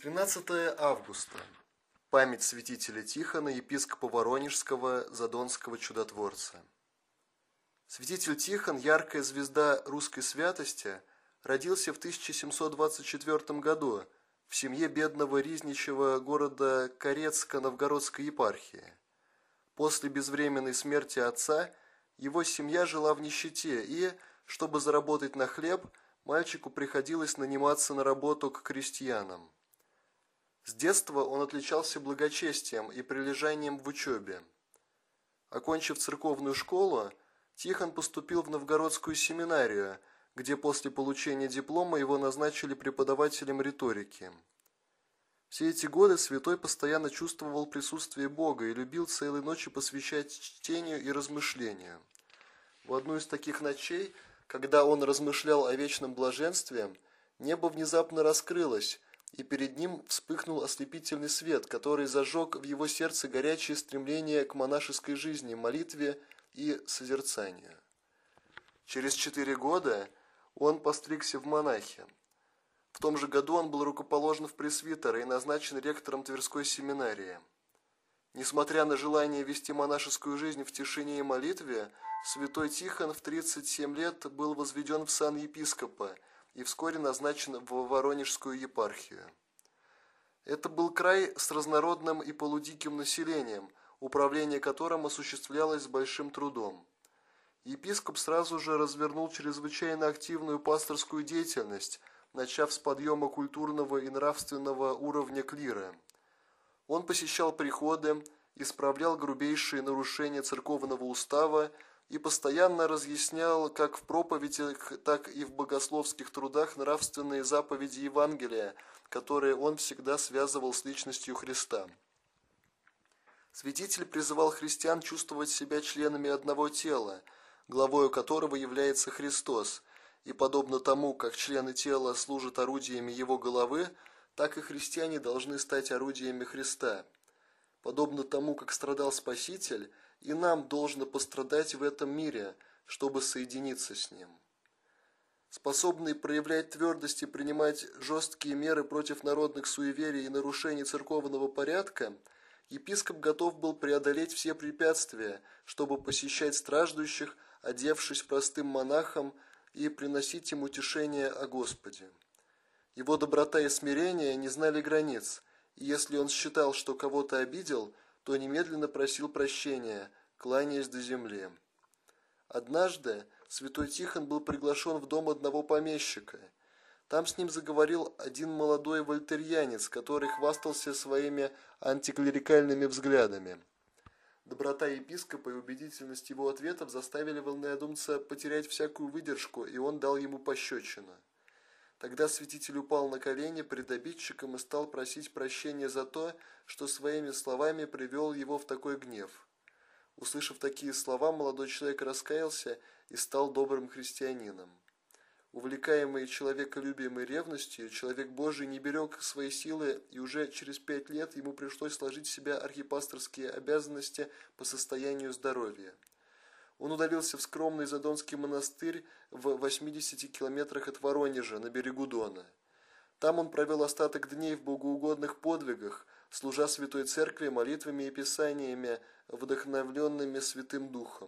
13 августа. Память святителя Тихона, епископа Воронежского, Задонского чудотворца. Святитель Тихон, яркая звезда русской святости, родился в 1724 году в семье бедного ризничего города Корецка Новгородской епархии. После безвременной смерти отца его семья жила в нищете, и, чтобы заработать на хлеб, мальчику приходилось наниматься на работу к крестьянам. С детства он отличался благочестием и прилежанием в учебе. Окончив церковную школу, Тихон поступил в Новгородскую семинарию, где после получения диплома его назначили преподавателем риторики. Все эти годы святой постоянно чувствовал присутствие Бога и любил целые ночи посвящать чтению и размышлению. В одну из таких ночей, когда он размышлял о вечном блаженстве, небо внезапно раскрылось, и перед ним вспыхнул ослепительный свет, который зажег в его сердце горячее стремление к монашеской жизни, молитве и созерцанию. Через 4 года он постригся в монахи. В том же году он был рукоположен в пресвитера и назначен ректором Тверской семинарии. Несмотря на желание вести монашескую жизнь в тишине и молитве, святой Тихон в 37 лет был возведен в сан епископа и вскоре назначен в Воронежскую епархию. Это был край с разнородным и полудиким населением, управление которым осуществлялось с большим трудом. Епископ сразу же развернул чрезвычайно активную пасторскую деятельность, начав с подъема культурного и нравственного уровня клира. Он посещал приходы, исправлял грубейшие нарушения церковного устава и постоянно разъяснял как в проповедях, так и в богословских трудах нравственные заповеди Евангелия, которые он всегда связывал с личностью Христа. Святитель призывал христиан чувствовать себя членами одного тела, главою которого является Христос, и подобно тому, как члены тела служат орудиями его головы, так и христиане должны стать орудиями Христа. Подобно тому, как страдал Спаситель, и нам должно пострадать в этом мире, чтобы соединиться с Ним. Способный проявлять твердость и принимать жесткие меры против народных суеверий и нарушений церковного порядка, епископ готов был преодолеть все препятствия, чтобы посещать страждущих, одевшись простым монахом, и приносить им утешение о Господе. Его доброта и смирение не знали границ, и если он считал, что кого-то обидел, то немедленно просил прощения, кланяясь до земли. Однажды святой Тихон был приглашен в дом одного помещика. Там с ним заговорил один молодой вольтерьянец, который хвастался своими антиклерикальными взглядами. Доброта епископа и убедительность его ответов заставили вольноодумца потерять всякую выдержку, и он дал ему пощечину. Тогда святитель упал на колени пред обидчиком и стал просить прощения за то, что своими словами привел его в такой гнев. Услышав такие слова, молодой человек раскаялся и стал добрым христианином. Увлекаемый человеколюбием и ревностью, человек Божий не берег свои силы, и уже через 5 лет ему пришлось сложить в себя архипасторские обязанности по состоянию здоровья. Он удалился в скромный Задонский монастырь в 80 километрах от Воронежа, на берегу Дона. Там он провел остаток дней в богоугодных подвигах, служа Святой Церкви молитвами и писаниями, вдохновленными Святым Духом.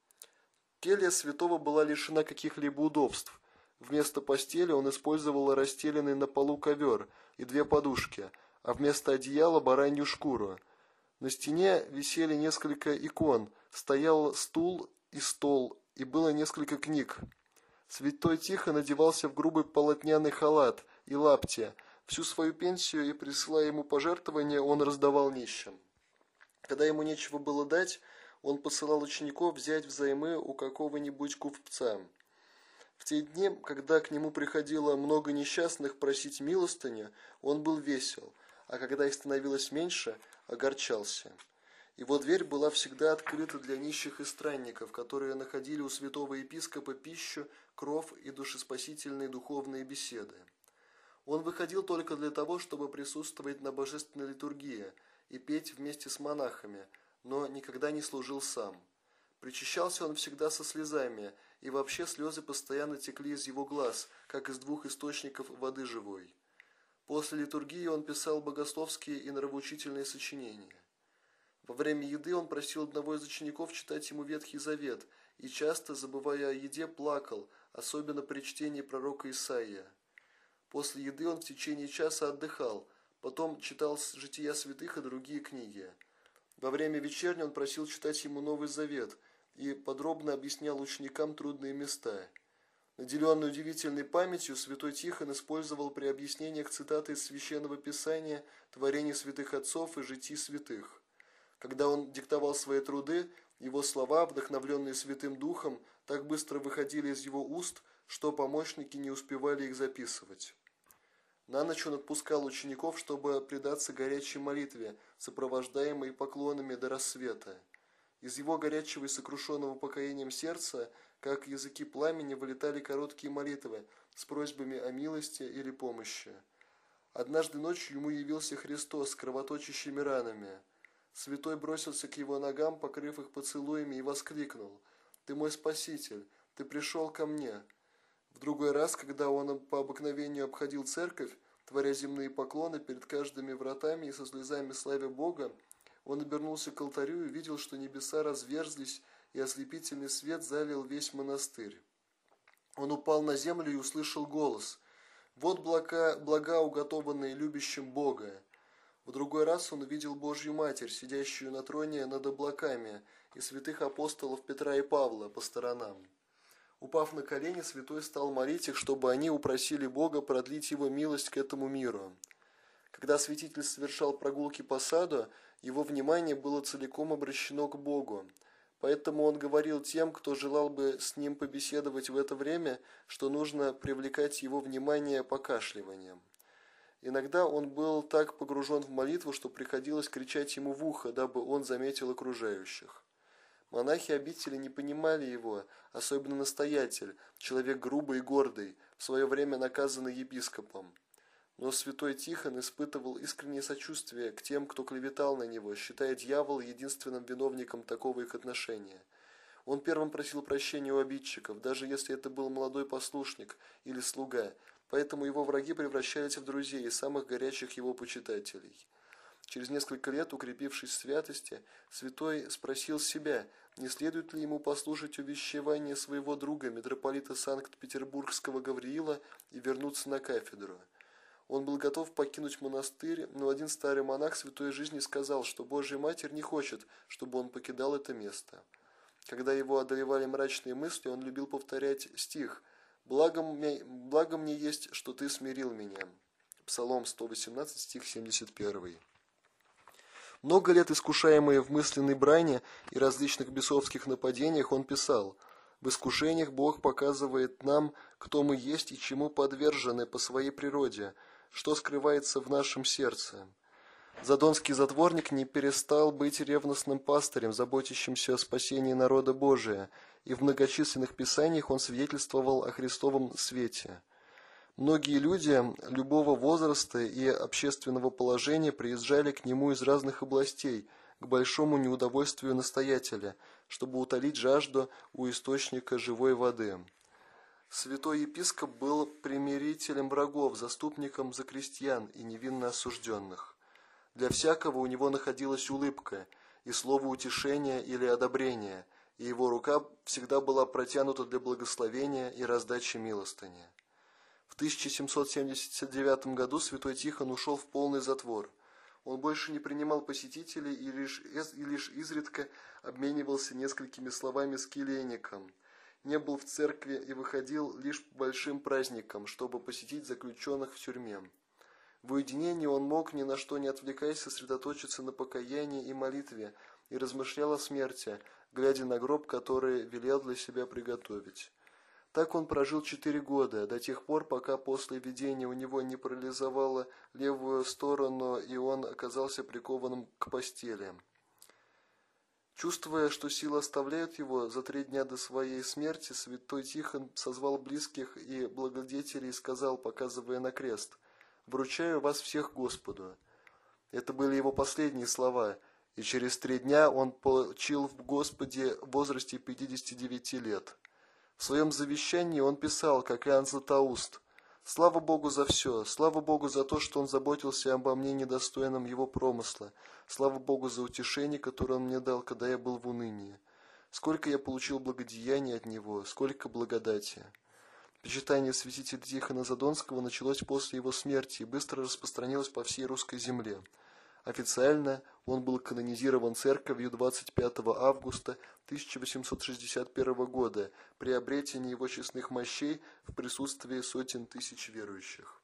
Келья святого была лишена каких-либо удобств. Вместо постели он использовал расстеленный на полу ковер и 2 подушки, а вместо одеяла баранью шкуру. На стене висели несколько икон, стоял стул и стол, и было несколько книг. Святой Тихон одевался в грубый полотняный халат и лаптя. Всю свою пенсию и присылая ему пожертвования он раздавал нищим. Когда ему нечего было дать, он посылал учеников взять взаймы у какого-нибудь купца. В те дни, когда к нему приходило много несчастных просить милостыню, он был весел, а когда их становилось меньше, огорчался. Его дверь была всегда открыта для нищих и странников, которые находили у святого епископа пищу, кров и душеспасительные духовные беседы. Он выходил только для того, чтобы присутствовать на божественной литургии и петь вместе с монахами, но никогда не служил сам. Причащался он всегда со слезами, и вообще слезы постоянно текли из его глаз, как из 2 источников воды живой. После литургии он писал богословские и нравоучительные сочинения. Во время еды он просил одного из учеников читать ему Ветхий Завет и часто, забывая о еде, плакал, особенно при чтении пророка Исаия. После еды он в течение часа отдыхал, потом читал «Жития святых» и другие книги. Во время вечерни он просил читать ему Новый Завет и подробно объяснял ученикам трудные места. Наделенный удивительной памятью, святой Тихон использовал при объяснениях цитаты из Священного Писания, творений святых отцов и житий святых. Когда он диктовал свои труды, его слова, вдохновленные Святым Духом, так быстро выходили из его уст, что помощники не успевали их записывать. На ночь он отпускал учеников, чтобы предаться горячей молитве, сопровождаемой поклонами до рассвета. Из его горячего и сокрушенного покаянием сердца, как языки пламени, вылетали короткие молитвы с просьбами о милости или помощи. Однажды ночью ему явился Христос с кровоточащими ранами. Святой бросился к его ногам, покрыв их поцелуями, и воскликнул: «Ты мой Спаситель, ты пришел ко мне». В другой раз, когда он по обыкновению обходил церковь, творя земные поклоны перед каждыми вратами и со слезами славя Бога, он обернулся к алтарю и видел, что небеса разверзлись, и ослепительный свет залил весь монастырь. Он упал на землю и услышал голос: «Вот блага, уготованные любящим Бога». В другой раз он увидел Божью Матерь, сидящую на троне над облаками, и святых апостолов Петра и Павла по сторонам. Упав на колени, святой стал молить их, чтобы они упросили Бога продлить его милость к этому миру. Когда святитель совершал прогулки по саду, его внимание было целиком обращено к Богу. Поэтому он говорил тем, кто желал бы с ним побеседовать в это время, что нужно привлекать его внимание покашливанием. Иногда он был так погружен в молитву, что приходилось кричать ему в ухо, дабы он заметил окружающих. Монахи обители не понимали его, особенно настоятель, человек грубый и гордый, в свое время наказанный епископом. Но святой Тихон испытывал искреннее сочувствие к тем, кто клеветал на него, считая дьявола единственным виновником такого их отношения. Он первым просил прощения у обидчиков, даже если это был молодой послушник или слуга, поэтому его враги превращались в друзей и самых горячих его почитателей. Через несколько лет, укрепившись в святости, святой спросил себя, не следует ли ему послушать увещевание своего друга, митрополита Санкт-Петербургского Гавриила, и вернуться на кафедру. Он был готов покинуть монастырь, но один старый монах святой жизни сказал, что Божья Матерь не хочет, чтобы он покидал это место. Когда его одолевали мрачные мысли, он любил повторять стих «Благо мне есть, что ты смирил меня». Псалом 118, стих 71. Много лет искушаемый в мысленной брани и различных бесовских нападениях, он писал: «В искушениях Бог показывает нам, кто мы есть и чему подвержены по своей природе, что скрывается в нашем сердце». Задонский затворник не перестал быть ревностным пастырем, заботящимся о спасении народа Божия, и в многочисленных писаниях он свидетельствовал о Христовом свете. Многие люди любого возраста и общественного положения приезжали к нему из разных областей, к большому неудовольствию настоятеля, чтобы утолить жажду у источника живой воды. Святой епископ был примирителем врагов, заступником за крестьян и невинно осужденных. Для всякого у него находилась улыбка и слово утешения или одобрения, и его рука всегда была протянута для благословения и раздачи милостыни. В 1779 году святой Тихон ушел в полный затвор. Он больше не принимал посетителей и лишь изредка обменивался несколькими словами с келейником. Не был в церкви и выходил лишь по большим праздникам, чтобы посетить заключенных в тюрьме. В уединении он мог, ни на что не отвлекаясь, сосредоточиться на покаянии и молитве и размышлял о смерти, глядя на гроб, который велел для себя приготовить. Так он прожил 4 года, до тех пор, пока после видения у него не парализовало левую сторону, и он оказался прикованным к постели. Чувствуя, что силы оставляют его, за 3 дня до своей смерти святой Тихон созвал близких и благодетелей и сказал, показывая на крест: «Вручаю вас всех Господу». Это были его последние слова, и через 3 дня он почил в Господе в возрасте 59 лет. В своем завещании он писал, как Иоанн Златоуст: Слава Богу за все. Слава Богу за то, что Он заботился обо мне, недостойном Его промысла. Слава Богу за утешение, которое Он мне дал, когда я был в унынии. Сколько я получил благодеяния от Него, сколько благодати. Почитание святителя Тихона Задонского началось после его смерти и быстро распространилось по всей русской земле. Официально он был канонизирован церковью 25 августа 1861 года при обретении его честных мощей в присутствии сотен тысяч верующих.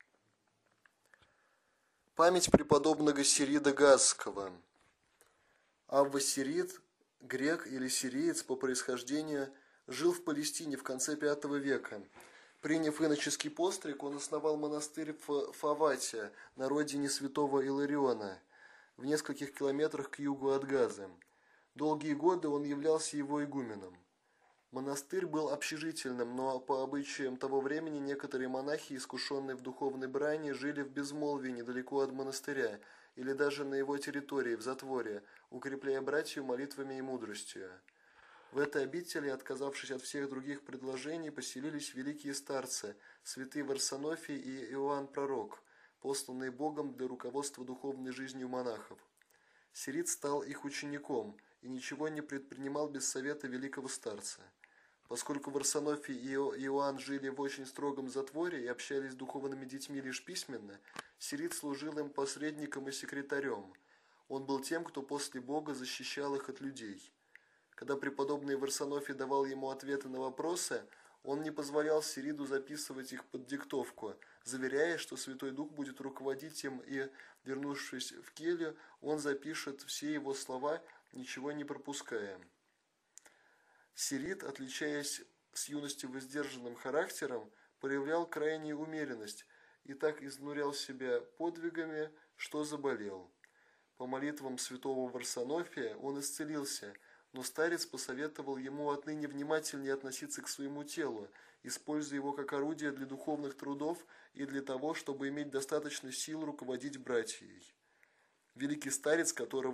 Память преподобного Сирида Газского. Авва Сирид, грек или сириец по происхождению, жил в Палестине в конце V века. Приняв иноческий постриг, он основал монастырь в Фавате, на родине святого Илариона, в нескольких километрах к югу от Газы. Долгие годы он являлся его игуменом. Монастырь был общежительным, но по обычаям того времени некоторые монахи, искушенные в духовной брани, жили в безмолвии недалеко от монастыря или даже на его территории, в затворе, укрепляя братью молитвами и мудростью. В этой обители, отказавшись от всех других предложений, поселились великие старцы, святые Варсонофий и Иоанн Пророк, посланные Богом для руководства духовной жизнью монахов. Сирид стал их учеником и ничего не предпринимал без совета великого старца. Поскольку Варсонофий и Иоанн жили в очень строгом затворе и общались с духовными детьми лишь письменно, Сирид служил им посредником и секретарем. Он был тем, кто после Бога защищал их от людей. Когда преподобный Варсонофий давал ему ответы на вопросы, он не позволял Сириду записывать их под диктовку, заверяя, что Святой Дух будет руководить им, и, вернувшись в келью, он запишет все его слова, ничего не пропуская. Сирид, отличаясь с юности воздержанным характером, проявлял крайнюю умеренность и так изнурял себя подвигами, что заболел. По молитвам святого Варсонофия он исцелился, но старец посоветовал ему отныне внимательнее относиться к своему телу, используя его как орудие для духовных трудов и для того, чтобы иметь достаточно сил руководить братьей. Великий старец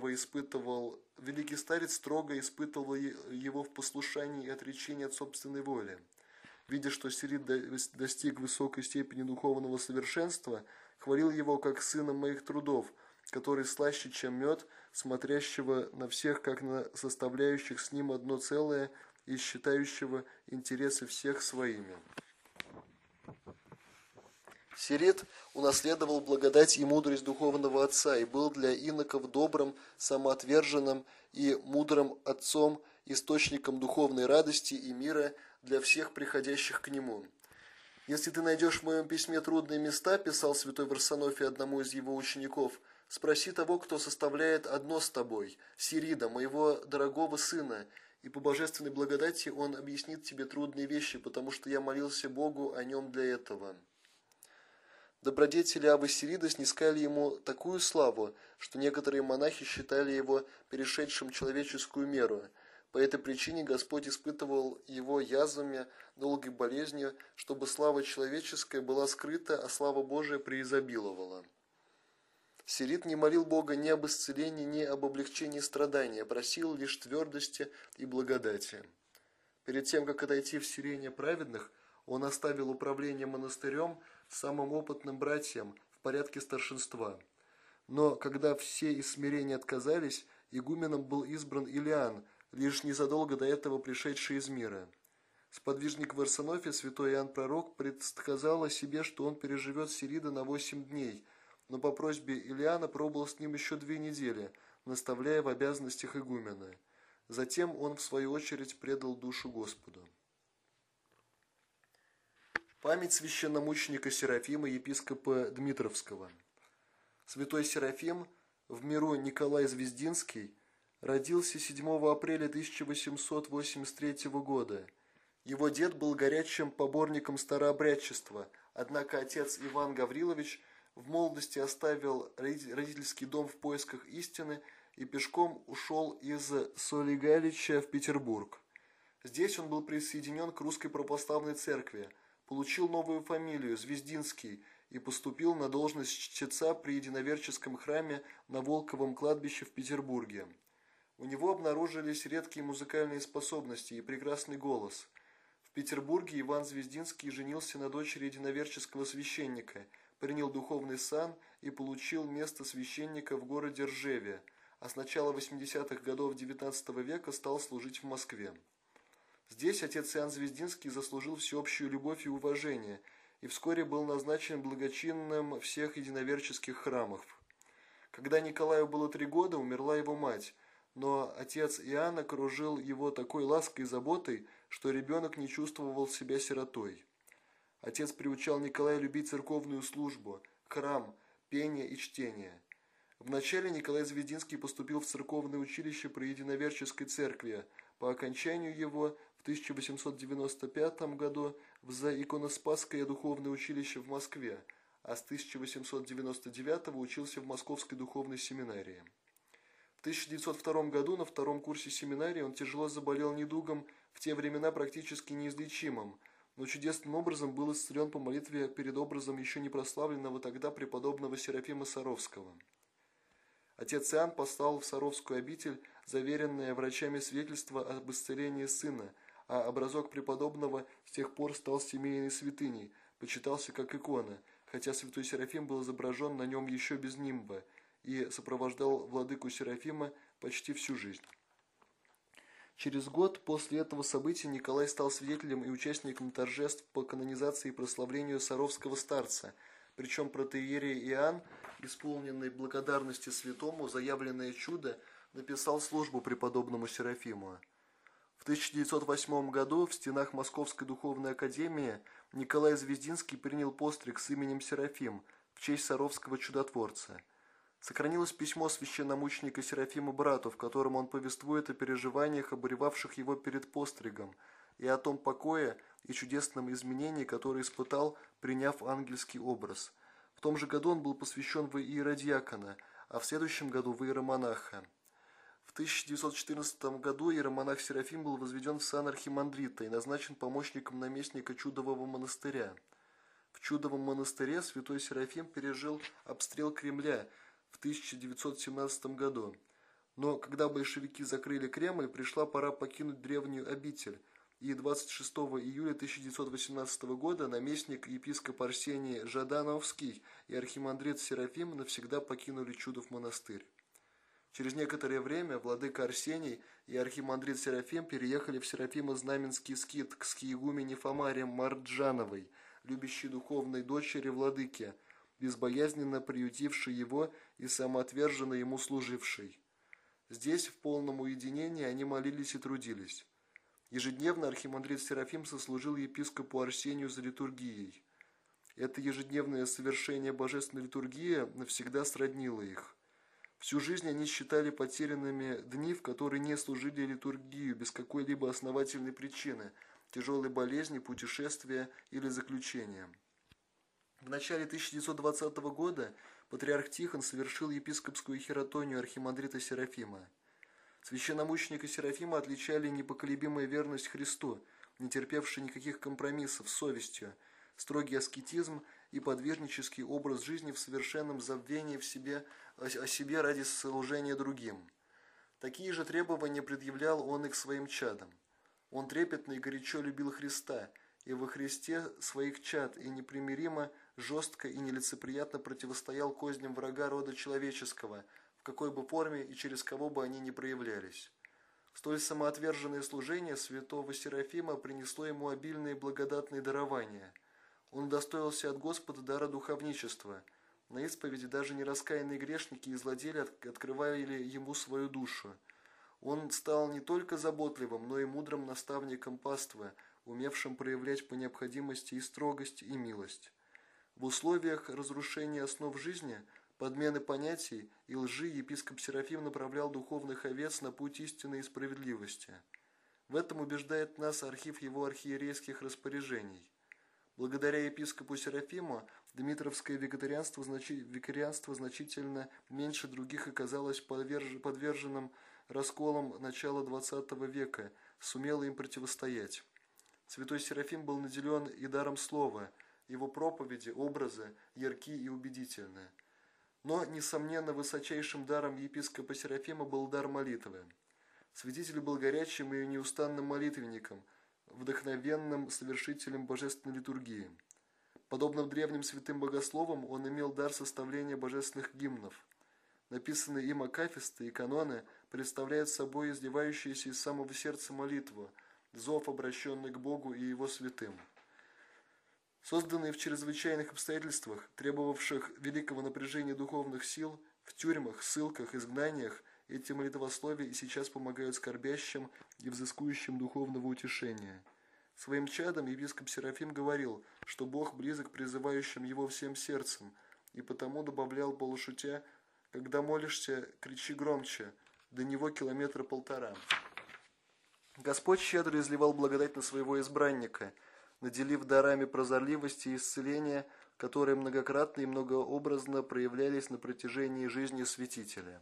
строго испытывал его в послушании и отречении от собственной воли. Видя, что Сирид достиг высокой степени духовного совершенства, хвалил его как сына моих трудов, который слаще, чем мед, смотрящего на всех, как на составляющих с ним одно целое и считающего интересы всех своими. Сирид унаследовал благодать и мудрость духовного отца и был для иноков добрым, самоотверженным и мудрым отцом, источником духовной радости и мира для всех приходящих к нему. «Если ты найдешь в моем письме трудные места, — писал святой Варсонофий одному из его учеников, — спроси того, кто составляет одно с тобой, Сирида, моего дорогого сына, и по божественной благодати он объяснит тебе трудные вещи, потому что я молился Богу о нем для этого». Добродетели Аввы Сирида снискали ему такую славу, что некоторые монахи считали его перешедшим человеческую меру. По этой причине Господь испытывал его язвами, долгой болезнью, чтобы слава человеческая была скрыта, а слава Божия преизобиловала. Сирид не молил Бога ни об исцелении, ни об облегчении страданий, а просил лишь твердости и благодати. Перед тем, как отойти в селение праведных, он оставил управление монастырем самым опытным братьям в порядке старшинства. Но когда все из смирения отказались, игуменом был избран Илиан, лишь незадолго до этого пришедший из мира. Сподвижник Варсонофия, святой Иоанн Пророк, предсказал о себе, что он переживет Сирида на 8 дней, но по просьбе Илиана пробыл с ним еще 2 недели, наставляя в обязанностях игумена. Затем он, в свою очередь, предал душу Господу. Память священномученика Серафима, епископа Дмитровского. Святой Серафим, в миру Николай Звездинский, родился 7 апреля 1883 года. Его дед был горячим поборником старообрядчества, однако отец Иван Гаврилович в молодости оставил родительский дом в поисках истины и пешком ушел из Солигалича в Петербург. Здесь он был присоединен к Русской православной церкви, получил новую фамилию Звездинский и поступил на должность чтеца при единоверческом храме на Волковом кладбище в Петербурге. У него обнаружились редкие музыкальные способности и прекрасный голос. В Петербурге Иван Звездинский женился на дочери единоверческого священника, принял духовный сан и получил место священника в городе Ржеве, а с начала 80-х годов XIX века стал служить в Москве. Здесь отец Иоанн Звездинский заслужил всеобщую любовь и уважение и вскоре был назначен благочинным всех единоверческих храмов. Когда Николаю было 3 года, умерла его мать, но отец Иоанн окружил его такой лаской и заботой, что ребенок не чувствовал себя сиротой. Отец приучал Николая любить церковную службу, храм, пение и чтение. Вначале Николай Звездинский поступил в церковное училище при Единоверческой церкви, по окончанию его в 1895 году в Заиконоспасское духовное училище в Москве, а с 1899 учился в Московской духовной семинарии. В 1902 году на 2-м курсе семинарии он тяжело заболел недугом, в те времена практически неизлечимым, но чудесным образом был исцелен по молитве перед образом еще не прославленного тогда преподобного Серафима Саровского. Отец Иоанн послал в Саровскую обитель заверенное врачами свидетельство об исцелении сына, а образок преподобного с тех пор стал семейной святыней, почитался как икона, хотя святой Серафим был изображен на нем еще без нимба и сопровождал владыку Серафима почти всю жизнь. Через год после этого события Николай стал свидетелем и участником торжеств по канонизации и прославлению Саровского старца, причем протоиерей Иоанн, исполненный благодарности святому за явленное чудо, написал службу преподобному Серафиму. В 1908 году в стенах Московской духовной академии Николай Звездинский принял постриг с именем Серафим в честь Саровского чудотворца. Сохранилось письмо священномученика Серафима брату, в котором он повествует о переживаниях, обуревавших его перед постригом, и о том покое и чудесном изменении, которое испытал, приняв ангельский образ. В том же году он был посвящен в иеродиакона, а в следующем году в иеромонаха. В 1914 году иеромонах Серафим был возведен в сан архимандрита и назначен помощником наместника Чудового монастыря. В Чудовом монастыре святой Серафим пережил обстрел Кремля в 1917 году. Но когда большевики закрыли Кремль, пришла пора покинуть древнюю обитель, и 26 июля 1918 года наместник епископ Арсений Жадановский и архимандрит Серафим навсегда покинули Чудов монастырь. Через некоторое время владыка Арсений и архимандрит Серафим переехали в Серафимо-Знаменский скит к скиегумене Фомаре Марджановой, любящей духовной дочери владыки, безбоязненно приютившей его и самоотверженно ему служившей. Здесь, в полном уединении, они молились и трудились. Ежедневно архимандрит Серафим сослужил епископу Арсению за литургией. Это ежедневное совершение божественной литургии навсегда сроднило их. Всю жизнь они считали потерянными дни, в которые не служили литургию без какой-либо основательной причины, тяжелой болезни, путешествия или заключения. В начале 1920 года патриарх Тихон совершил епископскую хиротонию архимандрита Серафима. Священномученика Серафима отличали непоколебимая верность Христу, не терпевший никаких компромиссов с совестью, строгий аскетизм и подвижнический образ жизни в совершенном забвении о себе ради служения другим. Такие же требования предъявлял он и к своим чадам. Он трепетно и горячо любил Христа, и во Христе своих чад и непримиримо, жестко и нелицеприятно противостоял козням врага рода человеческого, в какой бы форме и через кого бы они ни проявлялись. Столь самоотверженное служение святого Серафима принесло ему обильные благодатные дарования. Он удостоился от Господа дара духовничества. На исповеди даже нераскаянные грешники и злодеи открывали ему свою душу. Он стал не только заботливым, но и мудрым наставником паствы, умевшим проявлять по необходимости и строгость, и милость. В условиях разрушения основ жизни, подмены понятий и лжи епископ Серафим направлял духовных овец на путь истины и справедливости. В этом убеждает нас архив его архиерейских распоряжений. Благодаря епископу Серафиму дмитровское викарианство значительно меньше других оказалось подверженным расколам начала XX века, сумело им противостоять. Святой Серафим был наделен и даром слова, его проповеди, образы ярки и убедительны. Но, несомненно, высочайшим даром епископа Серафима был дар молитвы. Святитель был горячим и неустанным молитвенником, вдохновенным совершителем божественной литургии. Подобно древним святым богословам, он имел дар составления божественных гимнов. Написанные им акафисты и каноны представляют собой изливающиеся из самого сердца молитву, зов, обращенный к Богу и Его святым. Созданные в чрезвычайных обстоятельствах, требовавших великого напряжения духовных сил, в тюрьмах, ссылках, изгнаниях, эти молитвословия и сейчас помогают скорбящим и взыскующим духовного утешения. Своим чадом епископ Серафим говорил, что Бог близок призывающим его всем сердцем, и потому добавлял полушутя: «Когда молишься, кричи громче, до него 1,5 километра». Господь щедро изливал благодать на своего избранника, наделив дарами прозорливости и исцеления, которые многократно и многообразно проявлялись на протяжении жизни святителя.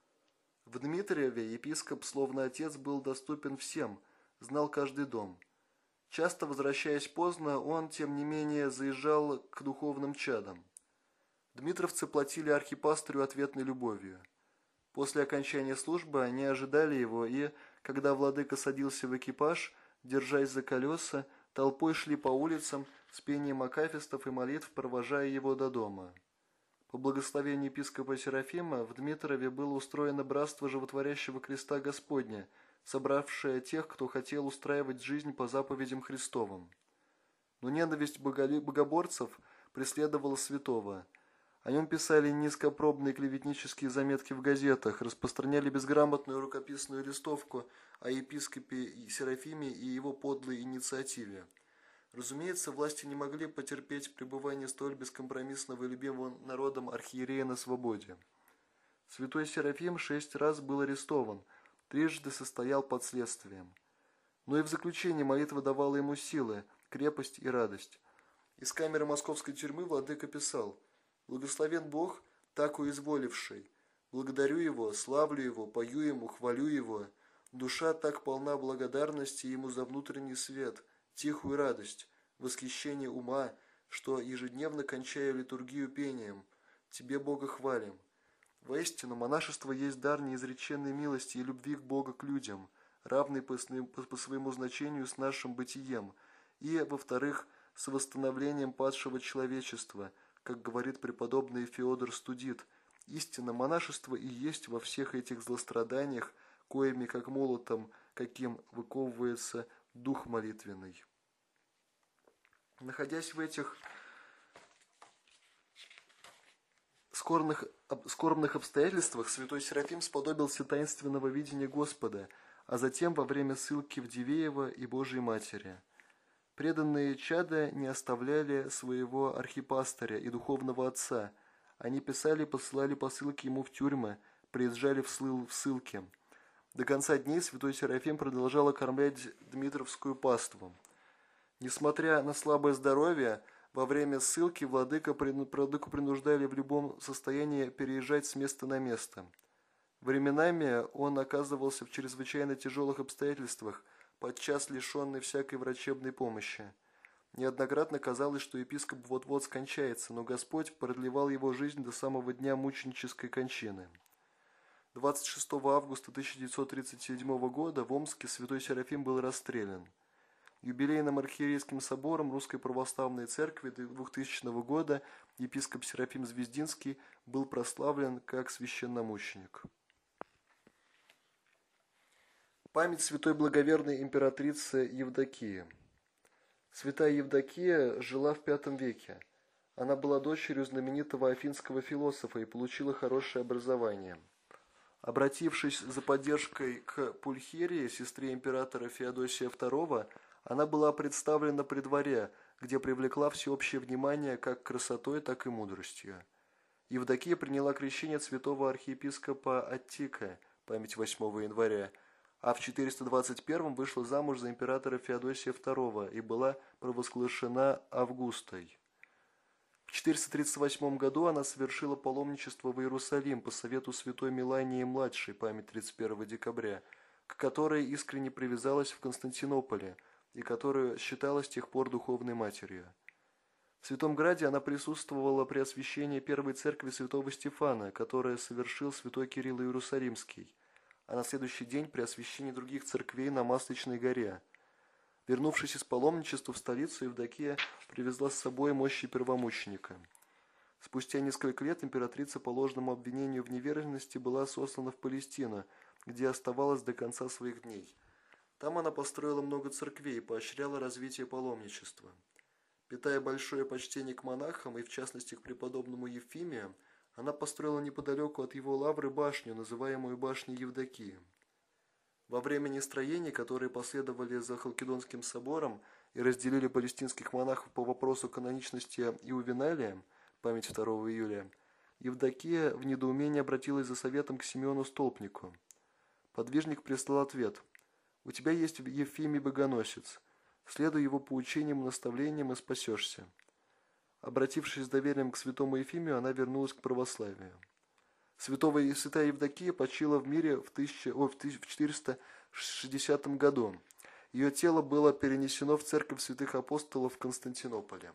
В Дмитриеве епископ, словно отец, был доступен всем, знал каждый дом. Часто, возвращаясь поздно, он, тем не менее, заезжал к духовным чадам. Дмитровцы платили архипастырю ответной любовью. После окончания службы они ожидали его и, когда владыка садился в экипаж, держась за колеса, толпой шли по улицам с пением акафистов и молитв, провожая его до дома. По благословению епископа Серафима в Дмитрове было устроено братство Животворящего Креста Господня, собравшее тех, кто хотел устраивать жизнь по заповедям Христовым. Но ненависть богоборцев преследовала святого. О нем писали низкопробные клеветнические заметки в газетах, распространяли безграмотную рукописную листовку о епископе Серафиме и его подлой инициативе. Разумеется, власти не могли потерпеть пребывание столь бескомпромиссного и любимого народом архиерея на свободе. Святой Серафим 6 раз был арестован, трижды состоял под следствием. Но и в заключении молитва давала ему силы, крепость и радость. Из камеры московской тюрьмы владыка писал: «Благословен Бог, так уизволивший. Благодарю Его, славлю Его, пою Ему, хвалю Его. Душа так полна благодарности Ему за внутренний свет, тихую радость, восхищение ума, что ежедневно кончаю литургию пением. Тебе, Бога, хвалим». Воистину, монашество есть дар неизреченной милости и любви к Богу к людям, равный по своему значению с нашим бытием, и, во-вторых, с восстановлением падшего человечества, как говорит преподобный Феодор Студит. Истинно, монашество и есть во всех этих злостраданиях, коими, как молотом, каким выковывается дух молитвенный. Находясь в этих скорбных обстоятельствах, святой Серафим сподобился таинственного видения Господа, а затем во время ссылки в Дивеево и Божией Матери. Преданные чада не оставляли своего архипастыря и духовного отца. Они писали и посылали посылки ему в тюрьмы, приезжали в ссылки. До конца дней святой Серафим продолжал окормлять Дмитровскую паству. Несмотря на слабое здоровье, во время ссылки владыку принуждали в любом состоянии переезжать с места на место. Временами он оказывался в чрезвычайно тяжелых обстоятельствах, подчас лишенный всякой врачебной помощи. Неоднократно казалось, что епископ вот-вот скончается, но Господь продлевал его жизнь до самого дня мученической кончины. 26 августа 1937 года в Омске святой Серафим был расстрелян. Юбилейным архиерейским собором Русской Православной Церкви 2000 года епископ Серафим Звездинский был прославлен как священномученик. Память святой благоверной императрицы Евдокии. Святая Евдокия жила в V веке. Она была дочерью знаменитого афинского философа и получила хорошее образование. Обратившись за поддержкой к Пульхерии, сестре императора Феодосия II, она была представлена при дворе, где привлекла всеобщее внимание как красотой, так и мудростью. Евдокия приняла крещение от святого архиепископа Аттика, память 8 января, а в 421 вышла замуж за императора Феодосия II и была провозглашена Августой. В 438 году она совершила паломничество в Иерусалим по совету святой Мелании-младшей, память 31 декабря, к которой искренне привязалась в Константинополе и которую считала с тех пор духовной матерью. В Святом Граде она присутствовала при освящении первой церкви святого Стефана, которое совершил святой Кирилл Иерусалимский, а на следующий день при освящении других церквей на Масличной горе. Вернувшись из паломничества в столицу, Евдокия привезла с собой мощи первомученика. Спустя несколько лет императрица по ложному обвинению в неверности была сослана в Палестину, где оставалась до конца своих дней. Там она построила много церквей и поощряла развитие паломничества. Питая большое почтение к монахам и в частности к преподобному Евфимию, она построила неподалеку от его лавры башню, называемую башней Евдокии. Во время нестроений, которые последовали за Халкидонским собором и разделили палестинских монахов по вопросу каноничности Иувеналия, память 2 июля, Евдокия в недоумении обратилась за советом к Симеону Столпнику. Подвижник прислал ответ: «У тебя есть Евфимий Богоносец. Следуй его поучениям и наставлениям и спасешься». Обратившись с доверием к святому Ефимию, она вернулась к православию. Святая Евдокия почила в мире в 460 году. Ее тело было перенесено в церковь святых апостолов в Константинополе.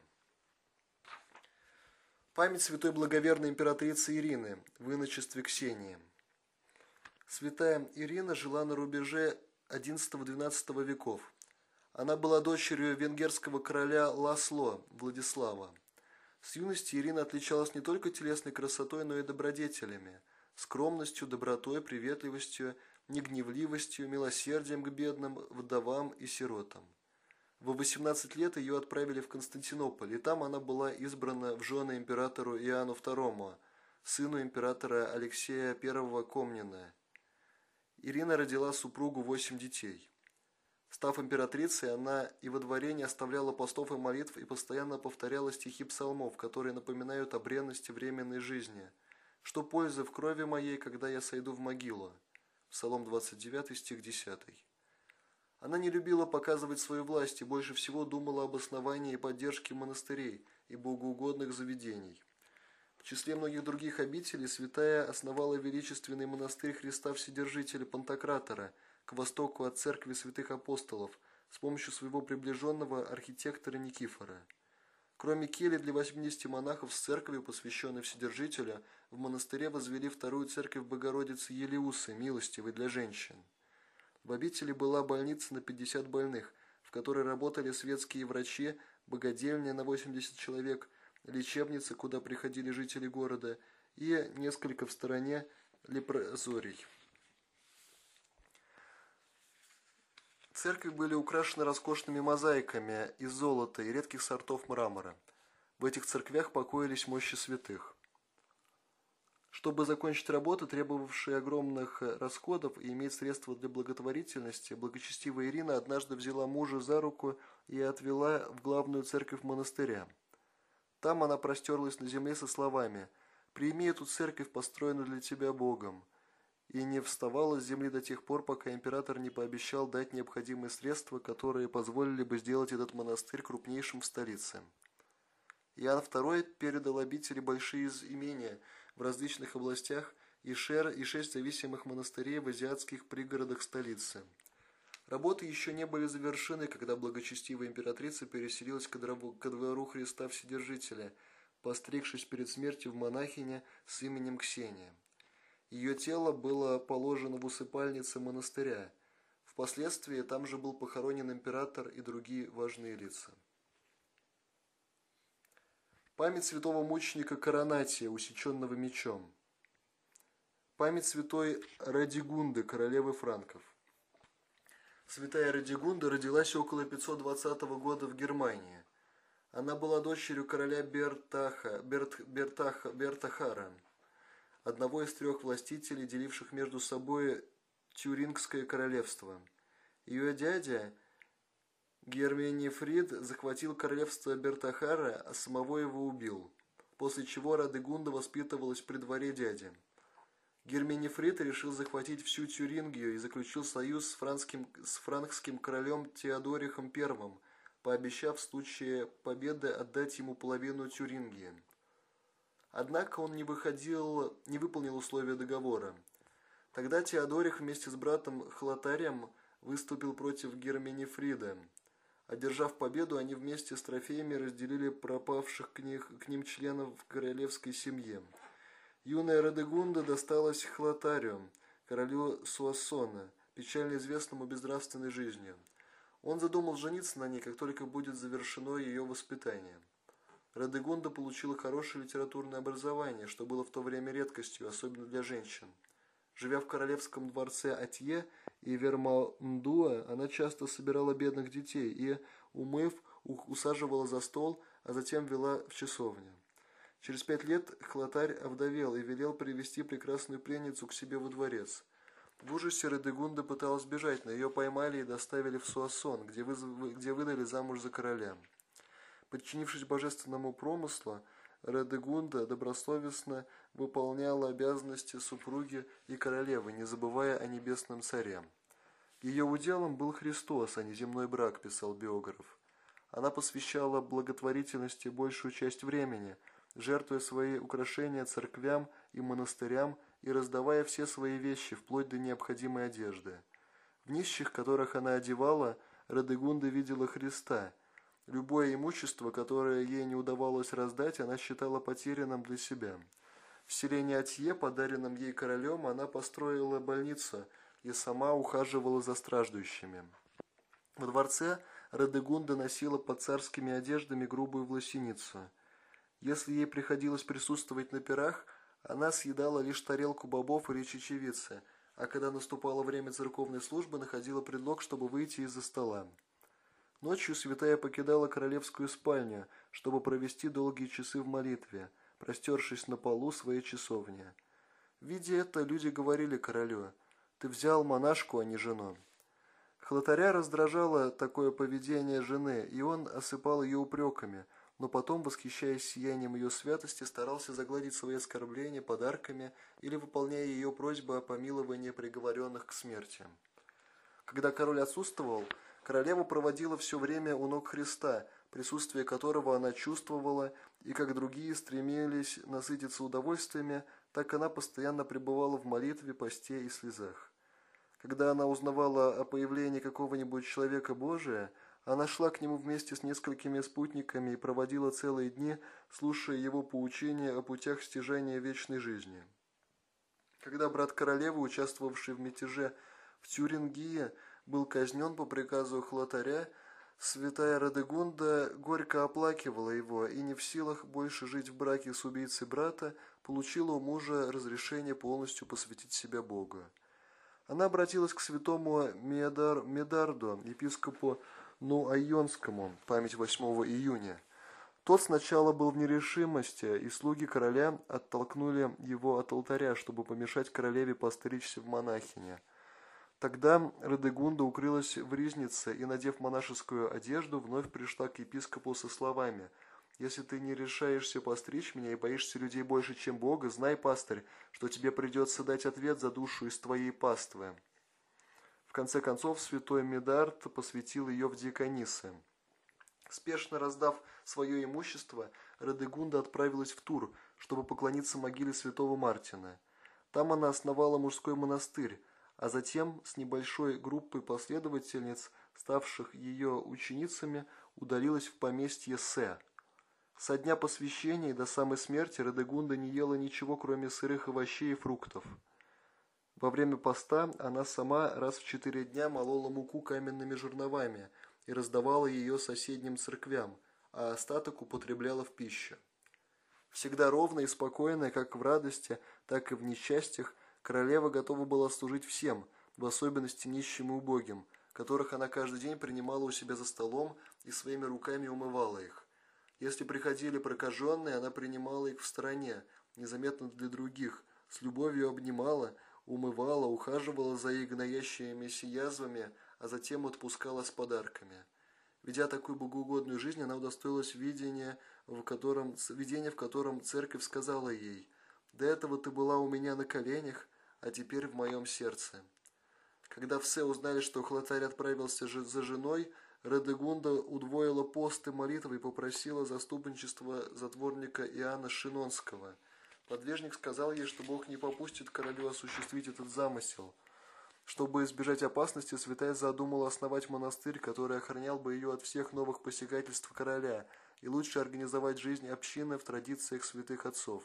Память святой благоверной императрицы Ирины в иночестве Ксении. Святая Ирина жила на рубеже XI-XII веков. Она была дочерью венгерского короля Ласло Владислава. С юности Ирина отличалась не только телесной красотой, но и добродетелями, скромностью, добротой, приветливостью, негневливостью, милосердием к бедным, вдовам и сиротам. В 18 лет ее отправили в Константинополь, и там она была избрана в жены императору Иоанну II, сыну императора Алексея I Комнина. Ирина родила супругу 8 детей. Став императрицей, она и во дворе не оставляла постов и молитв и постоянно повторяла стихи псалмов, которые напоминают о бренности временной жизни. «Что пользы в крови моей, когда я сойду в могилу?» Псалом 29, стих 10. Она не любила показывать свою власть и больше всего думала об основании и поддержке монастырей и богоугодных заведений. В числе многих других обителей святая основала величественный монастырь Христа Вседержителя Пантократора к востоку от церкви святых апостолов с помощью своего приближенного архитектора Никифора. Кроме кельи для 80 монахов с церковью, посвященной Вседержителю, в монастыре возвели вторую церковь Богородицы Елеусы, милостивой для женщин. В обители была больница на 50 больных, в которой работали светские врачи, богадельня на 80 человек, лечебница, куда приходили жители города, и несколько в стороне лепрозорий. Церкви были украшены роскошными мозаиками из золота и редких сортов мрамора. В этих церквях покоились мощи святых. Чтобы закончить работы, требовавшие огромных расходов, и иметь средства для благотворительности, благочестивая Ирина однажды взяла мужа за руку и отвела в главную церковь монастыря. Там она простерлась на земле со словами: «Прими эту церковь, построенную для тебя Богом», и не вставала с земли до тех пор, пока император не пообещал дать необходимые средства, которые позволили бы сделать этот монастырь крупнейшим в столице. Иоанн II передал обители большие имения в различных областях и 6 зависимых монастырей в азиатских пригородах столицы. Работы еще не были завершены, когда благочестивая императрица переселилась ко двору Христа Вседержителя, постригшись перед смертью в монахине с именем Ксения. Ее тело было положено в усыпальнице монастыря. Впоследствии там же был похоронен император и другие важные лица. Память святого мученика Коронатия, усеченного мечом. Память святой Радигунды, королевы франков. Святая Радигунда родилась около 520 года в Германии. Она была дочерью короля Бертахара, одного из 3 властителей, деливших между собой Тюрингское королевство. Ее дядя Герменифрид захватил королевство Бертахара, а самого его убил, после чего Радегунда воспитывалась при дворе дяди. Герменифрид решил захватить всю Тюрингию и заключил союз с франкским королем Теодорихом I, пообещав в случае победы отдать ему половину Тюрингии. Однако он не выполнил условия договора. Тогда Теодорих вместе с братом Хлотарием выступил против Герменифрида. Одержав победу, они вместе с трофеями разделили пропавших к ним членов королевской семьи. Юная Радегунда досталась Хлотарию, королю Суассона, печально известному безнравственной жизнью. Он задумал жениться на ней, как только будет завершено ее воспитание. Радегунда получила хорошее литературное образование, что было в то время редкостью, особенно для женщин. Живя в королевском дворце Атье и Вермандуа, она часто собирала бедных детей и, умыв, усаживала за стол, а затем вела в часовню. Через 5 лет Хлотарь овдовел и велел привести прекрасную пленницу к себе во дворец. В ужасе Радегунда пыталась бежать, но ее поймали и доставили в Суассон, где выдали замуж за короля. Подчинившись божественному промыслу, Радегунда добросовестно выполняла обязанности супруги и королевы, не забывая о небесном царе. Ее уделом был Христос, а не земной брак, писал биограф. Она посвящала благотворительности большую часть времени, жертвуя свои украшения церквям и монастырям и раздавая все свои вещи, вплоть до необходимой одежды. В нищих, которых она одевала, Радегунда видела Христа. Любое имущество, которое ей не удавалось раздать, она считала потерянным для себя. В селении Атье, подаренном ей королем, она построила больницу и сама ухаживала за страждущими. Во дворце Радегунда носила под царскими одеждами грубую власеницу. Если ей приходилось присутствовать на пирах, она съедала лишь тарелку бобов или чечевицы, а когда наступало время церковной службы, находила предлог, чтобы выйти из-за стола. Ночью святая покидала королевскую спальню, чтобы провести долгие часы в молитве, простершись на полу своей часовни. Видя это, люди говорили королю: «Ты взял монашку, а не жену». Хлотаря раздражало такое поведение жены, и он осыпал ее упреками, но потом, восхищаясь сиянием ее святости, старался загладить свои оскорбления подарками или выполняя ее просьбы о помиловании приговоренных к смерти. Когда король отсутствовал, королева проводила все время у ног Христа, присутствие которого она чувствовала, и как другие стремились насытиться удовольствиями, так она постоянно пребывала в молитве, посте и слезах. Когда она узнавала о появлении какого-нибудь человека Божия, она шла к нему вместе с несколькими спутниками и проводила целые дни, слушая его поучения о путях стяжания вечной жизни. Когда брат королевы, участвовавший в мятеже в Тюрингии, был казнен по приказу Хлотаря, святая Радегунда горько оплакивала его и, не в силах больше жить в браке с убийцей брата, получила у мужа разрешение полностью посвятить себя Богу. Она обратилась к святому Медарду, епископу Нуайонскому, память 8 июня. Тот сначала был в нерешимости, и слуги короля оттолкнули его от алтаря, чтобы помешать королеве постричься в монахине. Тогда Радегунда укрылась в ризнице и, надев монашескую одежду, вновь пришла к епископу со словами: «Если ты не решаешься постричь меня и боишься людей больше, чем Бога, знай, пастырь, что тебе придется дать ответ за душу из твоей паствы». В конце концов, святой Медард посвятил ее в диаконисы. Спешно раздав свое имущество, Радегунда отправилась в Тур, чтобы поклониться могиле святого Мартина. Там она основала мужской монастырь, а затем с небольшой группой последовательниц, ставших ее ученицами, удалилась в поместье Се. Со дня посвящения и до самой смерти Радегунда не ела ничего, кроме сырых овощей и фруктов. Во время поста она сама раз в 4 дня молола муку каменными жерновами и раздавала ее соседним церквям, а остаток употребляла в пищу. Всегда ровная и спокойная, как в радости, так и в несчастьях, королева готова была служить всем, в особенности нищим и убогим, которых она каждый день принимала у себя за столом и своими руками умывала их. Если приходили прокаженные, она принимала их в стороне, незаметно для других, с любовью обнимала, умывала, ухаживала за их гноящимися язвами, а затем отпускала с подарками. Ведя такую богоугодную жизнь, она удостоилась видения, в котором церковь сказала ей: «До этого ты была у меня на коленях, а теперь в моем сердце». Когда все узнали, что Хлотарь отправился за женой, Радегунда удвоила пост и молитвы и попросила заступничества затворника Иоанна Шинонского. Подвижник сказал ей, что Бог не попустит королю осуществить этот замысел. Чтобы избежать опасности, святая задумала основать монастырь, который охранял бы ее от всех новых посягательств короля, и лучше организовать жизнь общины в традициях святых отцов.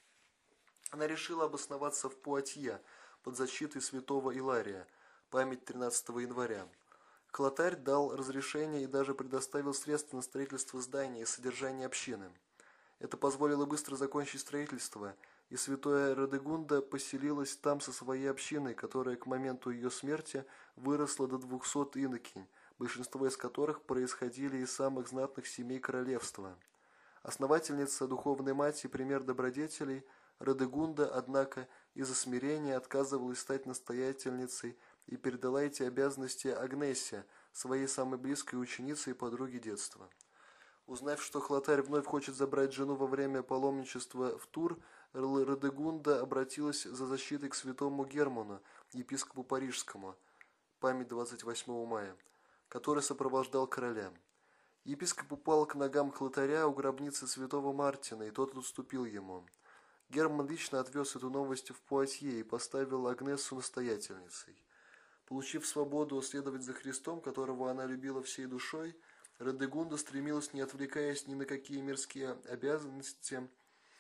Она решила обосноваться в Пуатье, под защитой святого Илария, память 13 января. Клотарь дал разрешение и даже предоставил средства на строительство здания и содержание общины. Это позволило быстро закончить строительство, и святая Радегунда поселилась там со своей общиной, которая к моменту ее смерти выросла до 200 инокинь, большинство из которых происходили из самых знатных семей королевства. Основательница духовной мать и пример добродетелей, Радегунда, однако, из-за смирения отказывалась стать настоятельницей и передала эти обязанности Агнессе, своей самой близкой ученице и подруге детства. Узнав, что Хлотарь вновь хочет забрать жену во время паломничества в Тур, Радегунда обратилась за защитой к святому Герману, епископу Парижскому, память 28 мая, который сопровождал короля. Епископ упал к ногам Хлотаря у гробницы святого Мартина, и тот уступил ему. Герман лично отвез эту новость в Пуатье и поставил Агнессу настоятельницей. Получив свободу следовать за Христом, которого она любила всей душой, Радегунда стремилась, не отвлекаясь ни на какие мирские обязанности,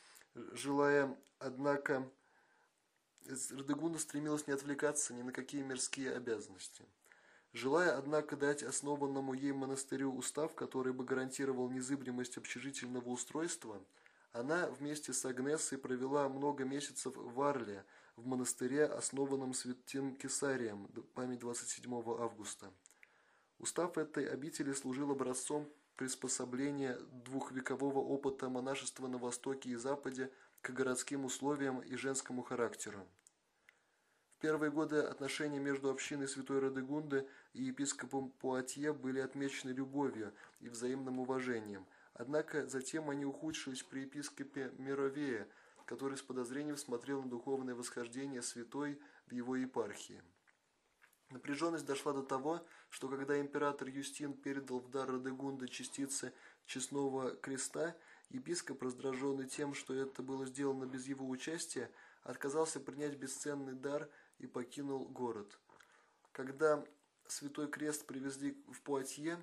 Радегунда стремилась не отвлекаться ни на какие мирские обязанности. Желая, однако, дать основанному ей монастырю устав, который бы гарантировал незыблемость общежительного устройства, она вместе с Агнессой провела много месяцев в Арле, в монастыре, основанном святым Кесарием, память 27 августа. Устав этой обители служил образцом приспособления двухвекового опыта монашества на Востоке и Западе к городским условиям и женскому характеру. В первые годы отношения между общиной святой Радегунды и епископом Пуатье были отмечены любовью и взаимным уважением, однако затем они ухудшились при епископе Мировее, который с подозрением смотрел на духовное восхождение святой в его епархии. Напряженность дошла до того, что когда император Юстин передал в дар Радегунды частицы честного креста, епископ, раздраженный тем, что это было сделано без его участия, отказался принять бесценный дар и покинул город. Когда святой крест привезли в Пуатье,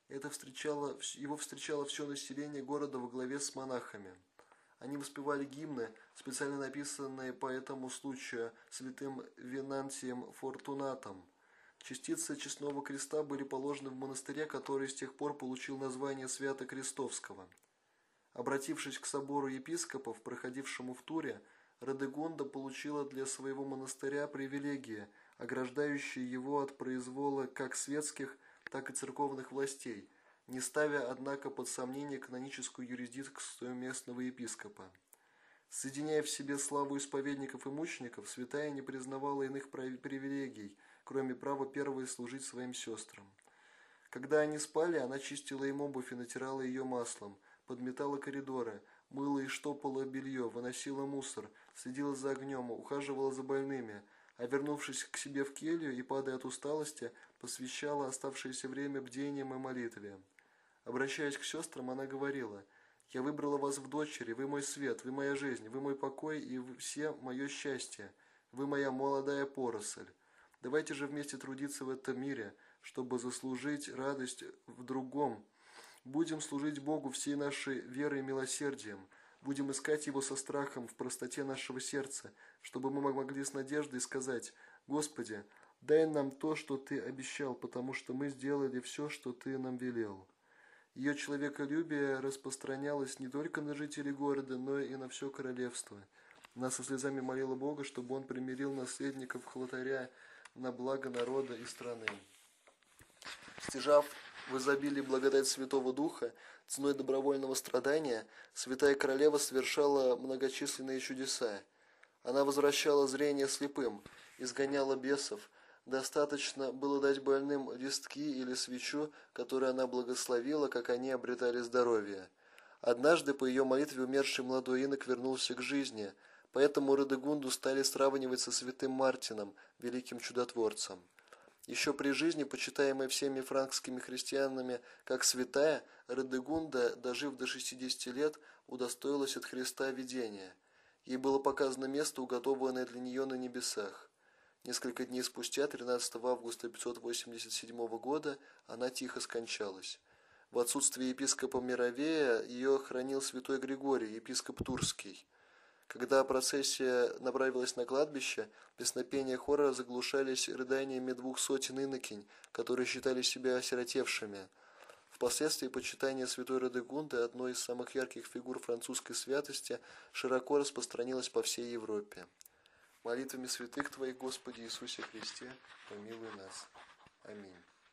его встречало все население города во главе с монахами. Они воспевали гимны, специально написанные по этому случаю святым Венантием Фортунатом. Частицы честного креста были положены в монастыре, который с тех пор получил название Свято-Крестовского. Обратившись к собору епископов, проходившему в Туре, Радегунда получила для своего монастыря привилегии, ограждающие его от произвола как светских, так и церковных властей, не ставя, однако, под сомнение каноническую юрисдикцию местного епископа. Соединяя в себе славу исповедников и мучеников, святая не признавала иных привилегий, кроме права первой служить своим сестрам. Когда они спали, она чистила им обувь и натирала ее маслом, подметала коридоры, мыла и штопала белье, выносила мусор, следила за огнем, ухаживала за больными, а вернувшись к себе в келью и падая от усталости, посвящала оставшееся время бдениям и молитве. Обращаясь к сестрам, она говорила: «Я выбрала вас в дочери, вы мой свет, вы моя жизнь, вы мой покой и все мое счастье, вы моя молодая поросль. Давайте же вместе трудиться в этом мире, чтобы заслужить радость в другом. Будем служить Богу всей нашей верой и милосердием, будем искать Его со страхом в простоте нашего сердца, чтобы мы могли с надеждой сказать: Господи, дай нам то, что Ты обещал, потому что мы сделали все, что Ты нам велел». Ее человеколюбие распространялось не только на жителей города, но и на все королевство. Она со слезами молила Бога, чтобы он примирил наследников Хлотаря на благо народа и страны. Стяжав в изобилии благодать Святого Духа, ценой добровольного страдания, святая королева совершала многочисленные чудеса. Она возвращала зрение слепым, изгоняла бесов. Достаточно было дать больным листки или свечу, которую она благословила, как они обретали здоровье. Однажды по ее молитве умерший молодой инок вернулся к жизни, поэтому Радегунду стали сравнивать со святым Мартином, великим чудотворцем. Еще при жизни, почитаемая всеми франкскими христианами как святая, Радегунда, дожив до 60 лет, удостоилась от Христа видения. Ей было показано место, уготованное для нее на небесах. Несколько дней спустя, 13 августа 587 года, она тихо скончалась. В отсутствие епископа Мировея ее хранил святой Григорий, епископ Турский. Когда процессия направилась на кладбище, песнопения хора заглушались рыданиями 200 инокинь, которые считали себя осиротевшими. Впоследствии почитание святой Радегунды, одной из самых ярких фигур французской святости, широко распространилось по всей Европе. Молитвами святых Твоих, Господи Иисусе Христе, помилуй нас. Аминь.